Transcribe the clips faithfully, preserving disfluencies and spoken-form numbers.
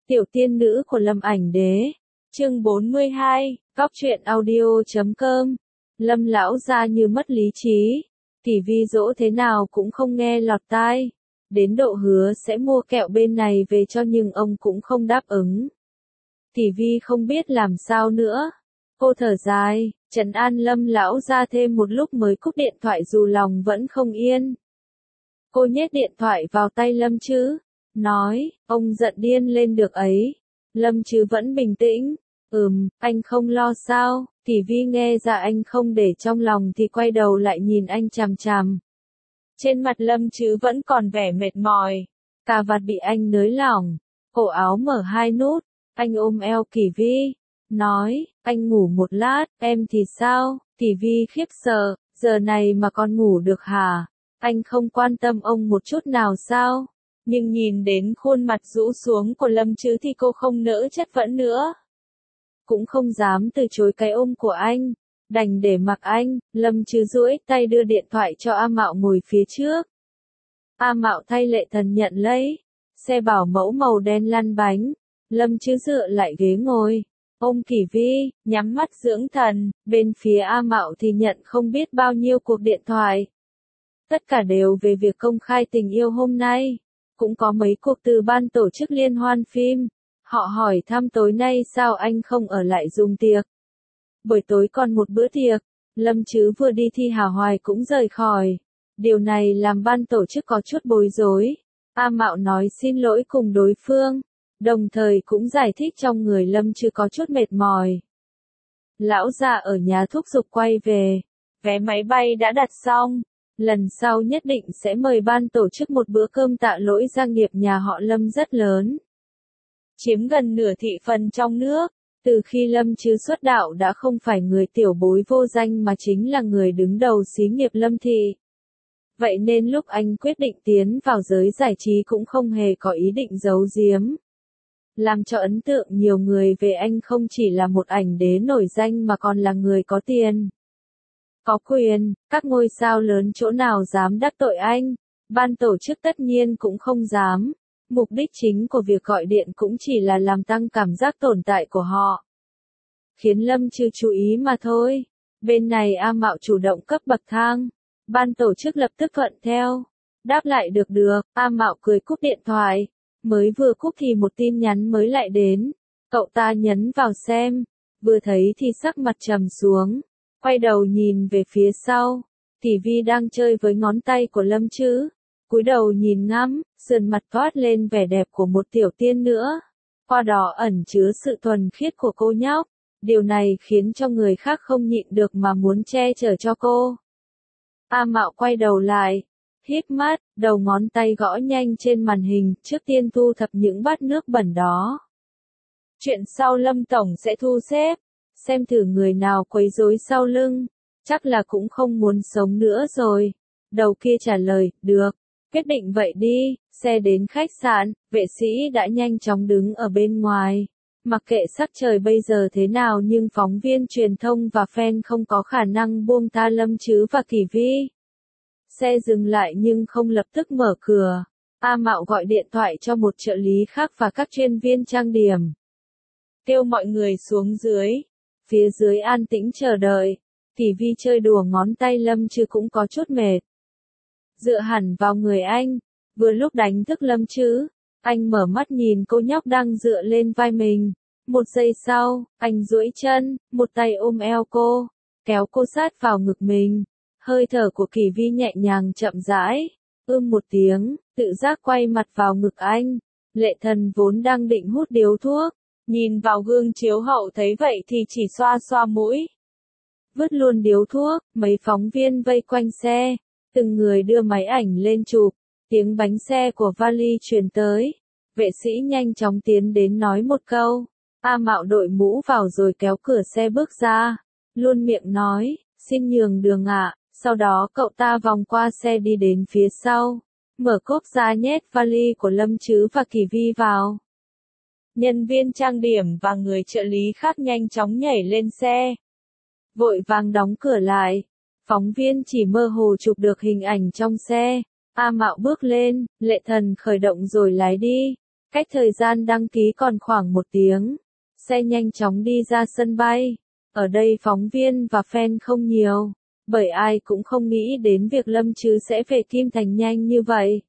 Tiểu tiên nữ của Lâm Ảnh Đế. Chương bốn mươi hai, Góc truyện audio chấm com. Lâm lão gia như mất lý trí, tỷ vi dỗ thế nào cũng không nghe lọt tai. Đến độ hứa sẽ mua kẹo bên này về cho nhưng ông cũng không đáp ứng. Tỷ vi không biết làm sao nữa. Cô thở dài, trấn an Lâm lão gia thêm một lúc mới cúp điện thoại dù lòng vẫn không yên. Cô nhét điện thoại vào tay Lâm Trứ, nói, ông giận điên lên được ấy. Lâm Trứ vẫn bình tĩnh, ừm, anh không lo sao. Tỷ vi nghe ra anh không để trong lòng thì quay đầu lại nhìn anh chằm chằm. Trên mặt Lâm Trứ vẫn còn vẻ mệt mỏi, cà vạt bị anh nới lỏng, cổ áo mở hai nút, anh ôm eo Kỳ Vi, nói, anh ngủ một lát, em thì sao? Tỷ vi khiếp sợ, giờ này mà còn ngủ được hả? Anh không quan tâm ông một chút nào sao? Nhưng nhìn đến khuôn mặt rũ xuống của Lâm Trứ thì cô không nỡ chất vấn nữa. Cũng không dám từ chối cái ôm của anh, đành để mặc anh. Lâm Trứ duỗi tay đưa điện thoại cho A Mạo ngồi phía trước. A Mạo thay Lệ Thần nhận lấy. Xe bảo mẫu màu đen lăn bánh. Lâm Trứ dựa lại ghế ngồi, ôm Kỳ Vi, nhắm mắt dưỡng thần. Bên phía A Mạo thì nhận không biết bao nhiêu cuộc điện thoại. Tất cả đều về việc công khai tình yêu hôm nay. Cũng có mấy cuộc từ ban tổ chức liên hoan phim. Họ hỏi thăm tối nay sao anh không ở lại dùng tiệc. Buổi tối còn một bữa tiệc. Lâm Trứ vừa đi thi Hà Hoài cũng rời khỏi. Điều này làm ban tổ chức có chút bối rối. A Mạo nói xin lỗi cùng đối phương. Đồng thời cũng giải thích trong người Lâm Trứ có chút mệt mỏi. Lão già ở nhà thúc giục quay về. Vé máy bay đã đặt xong. Lần sau nhất định sẽ mời ban tổ chức một bữa cơm tạ lỗi gia nghiệp nhà họ Lâm rất lớn. Chiếm gần nửa thị phần trong nước. Từ khi Lâm Trứ xuất đạo đã không phải người tiểu bối vô danh mà chính là người đứng đầu xí nghiệp Lâm thị. Vậy nên lúc anh quyết định tiến vào giới giải trí cũng không hề có ý định giấu giếm. Làm cho ấn tượng nhiều người về anh không chỉ là một ảnh đế nổi danh mà còn là người có tiền. Có quyền, các ngôi sao lớn chỗ nào dám đắc tội anh, ban tổ chức tất nhiên cũng không dám. Mục đích chính của việc gọi điện cũng chỉ là làm tăng cảm giác tồn tại của họ. Khiến Lâm Trứ chú ý mà thôi. Bên này A Mạo chủ động cấp bậc thang. Ban tổ chức lập tức thuận theo. Đáp lại được được, A Mạo cười cúp điện thoại. Mới vừa cúp thì một tin nhắn mới lại đến. Cậu ta nhấn vào xem. Vừa thấy thì sắc mặt trầm xuống. Quay đầu nhìn về phía sau. Tỷ vi đang chơi với ngón tay của Lâm Trứ. Cúi đầu nhìn ngắm, sườn mặt toát lên vẻ đẹp của một tiểu tiên nữa. Qua đó ẩn chứa sự thuần khiết của cô nhóc. Điều này khiến cho người khác không nhịn được mà muốn che chở cho cô. A Mạo quay đầu lại, híp mắt, đầu ngón tay gõ nhanh trên màn hình, trước tiên thu thập những bát nước bẩn đó. Chuyện sau Lâm Tổng sẽ thu xếp, xem thử người nào quấy rối sau lưng, chắc là cũng không muốn sống nữa rồi. Đầu kia trả lời, được, quyết định vậy đi. Xe đến khách sạn, vệ sĩ đã nhanh chóng đứng ở bên ngoài. Mặc kệ sắc trời bây giờ thế nào nhưng phóng viên truyền thông và fan không có khả năng buông tha Lâm Trứ và Kỳ Vi. Xe dừng lại nhưng không lập tức mở cửa. A Mạo gọi điện thoại cho một trợ lý khác và các chuyên viên trang điểm. Kêu mọi người xuống dưới. Phía dưới an tĩnh chờ đợi. Kỳ Vi chơi đùa ngón tay Lâm Trứ cũng có chút mệt. Dựa hẳn vào người anh. Vừa lúc đánh thức Lâm Trứ. Anh mở mắt nhìn cô nhóc đang dựa lên vai mình. Một giây sau, anh duỗi chân, một tay ôm eo cô, kéo cô sát vào ngực mình. Hơi thở của Kỳ Vi nhẹ nhàng chậm rãi, ưm một tiếng, tự giác quay mặt vào ngực anh. Lệ Thần vốn đang định hút điếu thuốc, nhìn vào gương chiếu hậu thấy vậy thì chỉ xoa xoa mũi. Vứt luôn điếu thuốc, mấy phóng viên vây quanh xe, từng người đưa máy ảnh lên chụp. Tiếng bánh xe của vali truyền tới. Vệ sĩ nhanh chóng tiến đến nói một câu. A Mạo đội mũ vào rồi kéo cửa xe bước ra. Luôn miệng nói, xin nhường đường ạ. Sau đó cậu ta vòng qua xe đi đến phía sau. Mở cốp ra nhét vali của Lâm Trứ và Kỳ Vi vào. Nhân viên trang điểm và người trợ lý khác nhanh chóng nhảy lên xe. Vội vàng đóng cửa lại. Phóng viên chỉ mơ hồ chụp được hình ảnh trong xe. A Mạo bước lên, Lệ Thần khởi động rồi lái đi. Cách thời gian đăng ký còn khoảng một tiếng. Xe nhanh chóng đi ra sân bay. Ở đây phóng viên và fan không nhiều, bởi ai cũng không nghĩ đến việc Lâm Trứ sẽ về Kim Thành nhanh như vậy.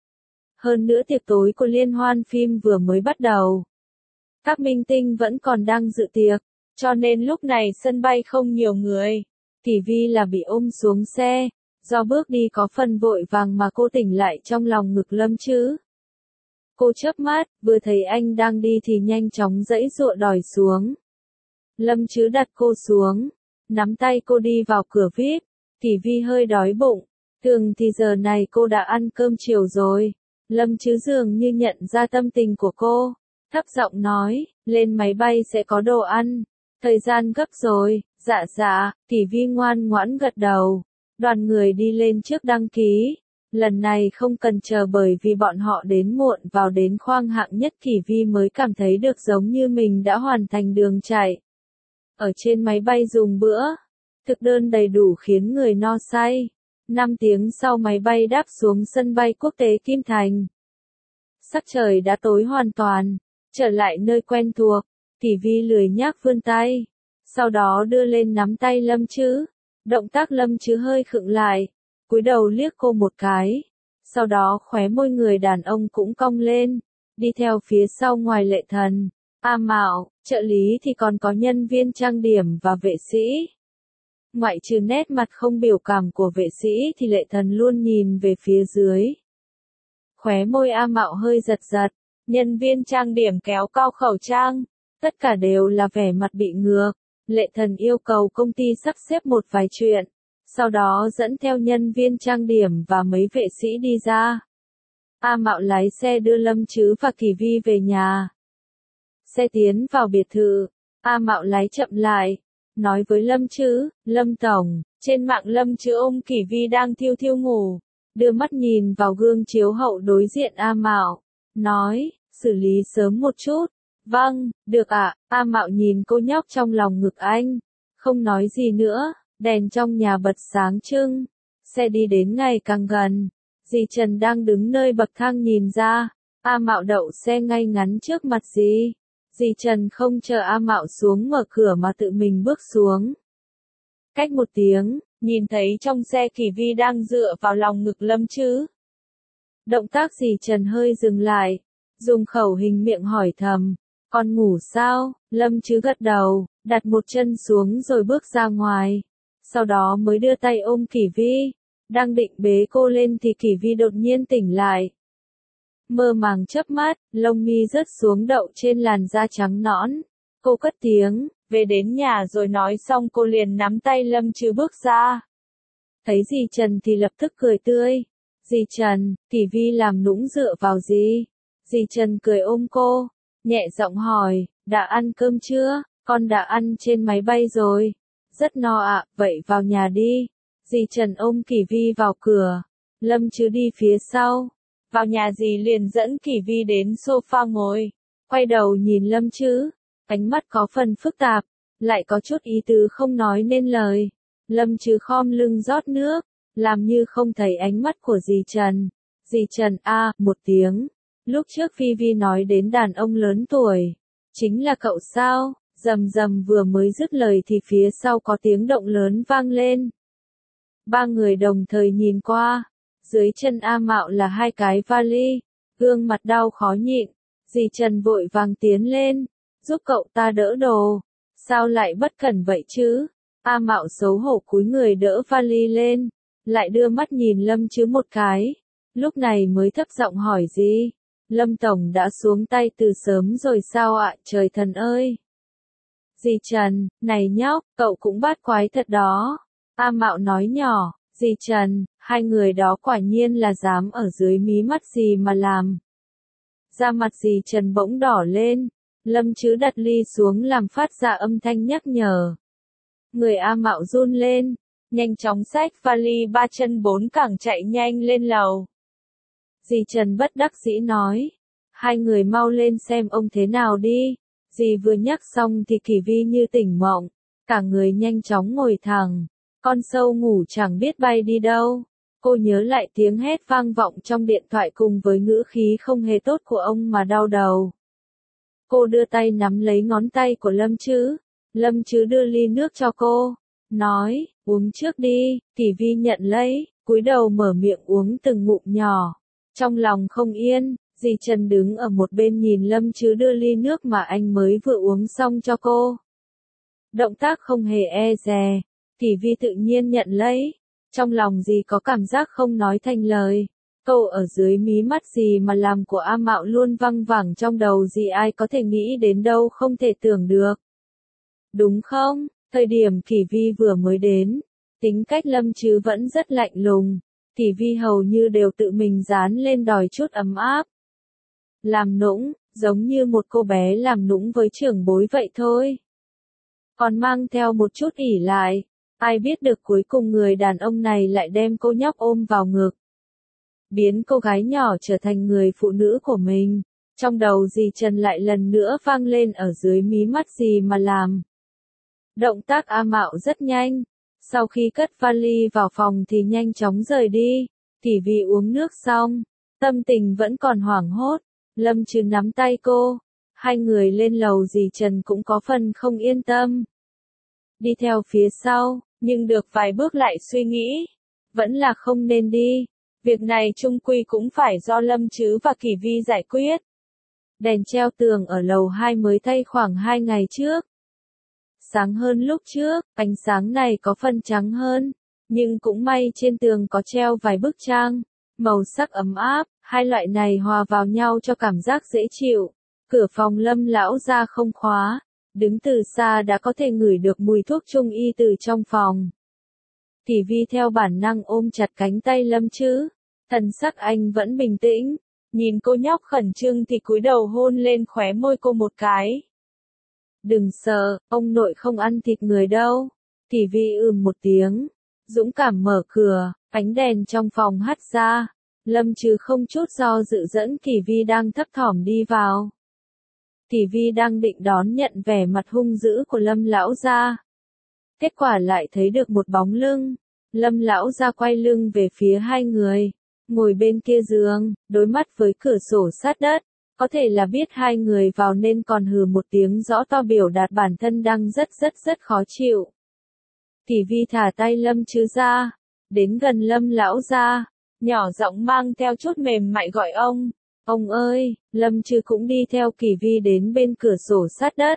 Hơn nữa tiệc tối của liên hoan phim vừa mới bắt đầu. Các minh tinh vẫn còn đang dự tiệc, cho nên lúc này sân bay không nhiều người. Kỳ Vi là bị ôm xuống xe, do bước đi có phần vội vàng mà cô tỉnh lại trong lòng ngực Lâm Trứ. Cô chớp mắt, vừa thấy anh đang đi thì nhanh chóng giãy giụa đòi xuống. Lâm Trứ đặt cô xuống, nắm tay cô đi vào cửa vi ai pi. Kỳ Vi hơi đói bụng, thường thì giờ này cô đã ăn cơm chiều rồi. Lâm Trứ dường như nhận ra tâm tình của cô, thấp giọng nói, lên máy bay sẽ có đồ ăn, thời gian gấp rồi. Dạ dạ, Kỳ Vi ngoan ngoãn gật đầu. Đoàn người đi lên trước đăng ký. Lần này không cần chờ bởi vì bọn họ đến muộn, vào đến khoang hạng nhất Kỳ Vi mới cảm thấy được giống như mình đã hoàn thành đường chạy. Ở trên máy bay dùng bữa, thực đơn đầy đủ khiến người no say. năm tiếng sau máy bay đáp xuống sân bay quốc tế Kim Thành. Sắc trời đã tối hoàn toàn, trở lại nơi quen thuộc, Kỳ Vi lười nhác vươn tay, sau đó đưa lên nắm tay Lâm Trứ. Động tác Lâm Trứ hơi khựng lại, cúi đầu liếc cô một cái, sau đó khóe môi người đàn ông cũng cong lên, đi theo phía sau ngoài Lệ Thần, A Mạo, trợ lý thì còn có nhân viên trang điểm và vệ sĩ. Ngoại trừ nét mặt không biểu cảm của vệ sĩ thì Lệ Thần luôn nhìn về phía dưới. Khóe môi A Mạo hơi giật giật, nhân viên trang điểm kéo cao khẩu trang, tất cả đều là vẻ mặt bị ngược. Lệ Thần yêu cầu công ty sắp xếp một vài chuyện, sau đó dẫn theo nhân viên trang điểm và mấy vệ sĩ đi ra. A Mạo lái xe đưa Lâm Trứ và Kỳ Vi về nhà. Xe tiến vào biệt thự, A Mạo lái chậm lại, nói với Lâm Trứ, Lâm Tổng, trên mạng Lâm Trứ ôm Kỳ Vi đang thiêu thiêu ngủ, đưa mắt nhìn vào gương chiếu hậu đối diện A Mạo, nói, xử lý sớm một chút. Vâng, được ạ. A Mạo nhìn cô nhóc trong lòng ngực anh, không nói gì nữa. Đèn trong nhà bật sáng trưng, xe đi đến ngày càng gần. Dì Trần đang đứng nơi bậc thang nhìn ra, A Mạo đậu xe ngay ngắn trước mặt dì. Dì Trần không chờ A Mạo xuống mở cửa mà tự mình bước xuống. Cách một tiếng, nhìn thấy trong xe Kỳ Vi đang dựa vào lòng ngực Lâm Trứ. Động tác dì Trần hơi dừng lại, dùng khẩu hình miệng hỏi thầm, con ngủ sao? Lâm Trứ gật đầu, đặt một chân xuống rồi bước ra ngoài. Sau đó mới đưa tay ôm Kỳ Vi. Đang định bế cô lên thì Kỳ Vi đột nhiên tỉnh lại. Mơ màng chớp mắt, lông mi rớt xuống đậu trên làn da trắng nõn. Cô cất tiếng, về đến nhà rồi nói xong cô liền nắm tay Lâm Trứ bước ra. Thấy dì Trần thì lập tức cười tươi. Dì Trần, Kỳ Vi làm nũng dựa vào dì. Dì Trần cười ôm cô, nhẹ giọng hỏi, đã ăn cơm chưa? Con đã ăn trên máy bay rồi. Rất no ạ, vậy vào nhà đi. Dì Trần ôm Kỳ Vi vào cửa. Lâm Trứ đi phía sau. Vào nhà dì liền dẫn Kỳ Vi đến sofa ngồi. Quay đầu nhìn Lâm Trứ. Ánh mắt có phần phức tạp, lại có chút ý tứ không nói nên lời. Lâm Trứ khom lưng rót nước, làm như không thấy ánh mắt của dì Trần. Dì Trần a à, một tiếng. Lúc trước Phi Vi nói đến đàn ông lớn tuổi. Chính là cậu sao? Rầm rầm vừa mới dứt lời thì phía sau có tiếng động lớn vang lên. Ba người đồng thời nhìn qua. Dưới chân A Mạo là hai cái vali. Gương mặt đau khó nhịn. Dì Trần vội vàng tiến lên. Giúp cậu ta đỡ đồ. Sao lại bất cẩn vậy chứ? A Mạo xấu hổ cúi người đỡ vali lên. Lại đưa mắt nhìn Lâm Trứ một cái. Lúc này mới thấp giọng hỏi gì? Lâm Tổng đã xuống tay từ sớm rồi sao ạ? Trời thần ơi! Dì Trần, này nhóc, cậu cũng bát quái thật đó. A Mạo nói nhỏ, dì Trần, hai người đó quả nhiên là dám ở dưới mí mắt dì mà làm. Da mặt dì Trần bỗng đỏ lên, Lâm Trứ đặt ly xuống làm phát ra âm thanh nhắc nhở. Người A Mạo run lên, nhanh chóng xách vali ba chân bốn cẳng chạy nhanh lên lầu. Dì Trần bất đắc dĩ nói, hai người mau lên xem ông thế nào đi. Dì vừa nhắc xong thì Kỳ Vi như tỉnh mộng, cả người nhanh chóng ngồi thẳng, con sâu ngủ chẳng biết bay đi đâu. Cô nhớ lại tiếng hét vang vọng trong điện thoại cùng với ngữ khí không hề tốt của ông mà đau đầu. Cô đưa tay nắm lấy ngón tay của Lâm Trứ. Lâm Trứ đưa ly nước cho cô, nói, uống trước đi. Tỷ Vi nhận lấy, cúi đầu mở miệng uống từng ngụm nhỏ. Trong lòng không yên, dì Trần đứng ở một bên nhìn Lâm Trứ đưa ly nước mà anh mới vừa uống xong cho cô. Động tác không hề e dè, Tỷ Vi tự nhiên nhận lấy. Trong lòng dì có cảm giác không nói thành lời. Câu ở dưới mí mắt dì mà làm của A Mạo luôn văng vẳng trong đầu dì, ai có thể nghĩ đến đâu không thể tưởng được. Đúng không? Thời điểm Tỷ Vi vừa mới đến, tính cách Lâm Trứ vẫn rất lạnh lùng. Tỷ Vi hầu như đều tự mình dán lên đòi chút ấm áp. Làm nũng, giống như một cô bé làm nũng với trưởng bối vậy thôi. Còn mang theo một chút ỷ lại. Ai biết được cuối cùng người đàn ông này lại đem cô nhóc ôm vào ngực. Biến cô gái nhỏ trở thành người phụ nữ của mình. Trong đầu dì Trần lại lần nữa vang lên ở dưới mí mắt dì mà làm. Động tác A Mạo rất nhanh. Sau khi cất vali vào phòng thì nhanh chóng rời đi. Tỷ Vi uống nước xong, tâm tình vẫn còn hoảng hốt. Lâm Trứ nắm tay cô. Hai người lên lầu, dì Trần cũng có phần không yên tâm. Đi theo phía sau, nhưng được vài bước lại suy nghĩ. Vẫn là không nên đi. Việc này chung quy cũng phải do Lâm Trứ và Kỳ Vi giải quyết. Đèn treo tường ở lầu hai mới thay khoảng hai ngày trước. Sáng hơn lúc trước, ánh sáng này có phần trắng hơn. Nhưng cũng may trên tường có treo vài bức tranh. Màu sắc ấm áp, hai loại này hòa vào nhau cho cảm giác dễ chịu. Cửa phòng Lâm lão gia không khóa. Đứng từ xa đã có thể ngửi được mùi thuốc trung y từ trong phòng. Tỷ Vi theo bản năng ôm chặt cánh tay Lâm Trứ. Thần sắc anh vẫn bình tĩnh. Nhìn cô nhóc khẩn trương thì cúi đầu hôn lên khóe môi cô một cái. Đừng sợ, ông nội không ăn thịt người đâu. Tỷ Vi ừm một tiếng. Dũng cảm mở cửa, ánh đèn trong phòng hắt ra. Lâm Trứ không chút do dự dẫn Tỷ Vi đang thấp thỏm đi vào. Tỷ Vi đang định đón nhận vẻ mặt hung dữ của Lâm lão gia. Kết quả lại thấy được một bóng lưng. Lâm lão gia quay lưng về phía hai người, ngồi bên kia giường, đối mắt với cửa sổ sát đất. Có thể là biết hai người vào nên còn hừ một tiếng rõ to biểu đạt bản thân đang rất rất rất khó chịu. Tỷ Vi thả tay Lâm Trứ ra, đến gần Lâm lão gia, nhỏ giọng mang theo chút mềm mại gọi ông. Ông ơi. Lâm Trứ cũng đi theo Kỳ Vi đến bên cửa sổ sát đất.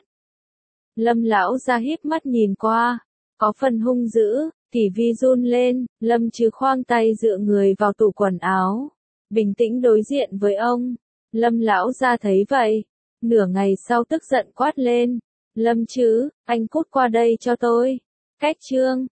Lâm lão gia híp mắt nhìn qua, có phần hung dữ. Tỷ Vi run lên. Lâm Trứ khoang tay dựa người vào tủ quần áo, bình tĩnh đối diện với ông. Lâm lão gia thấy vậy, nửa ngày sau tức giận quát lên. Lâm Trứ, anh cút qua đây cho tôi. Cách chương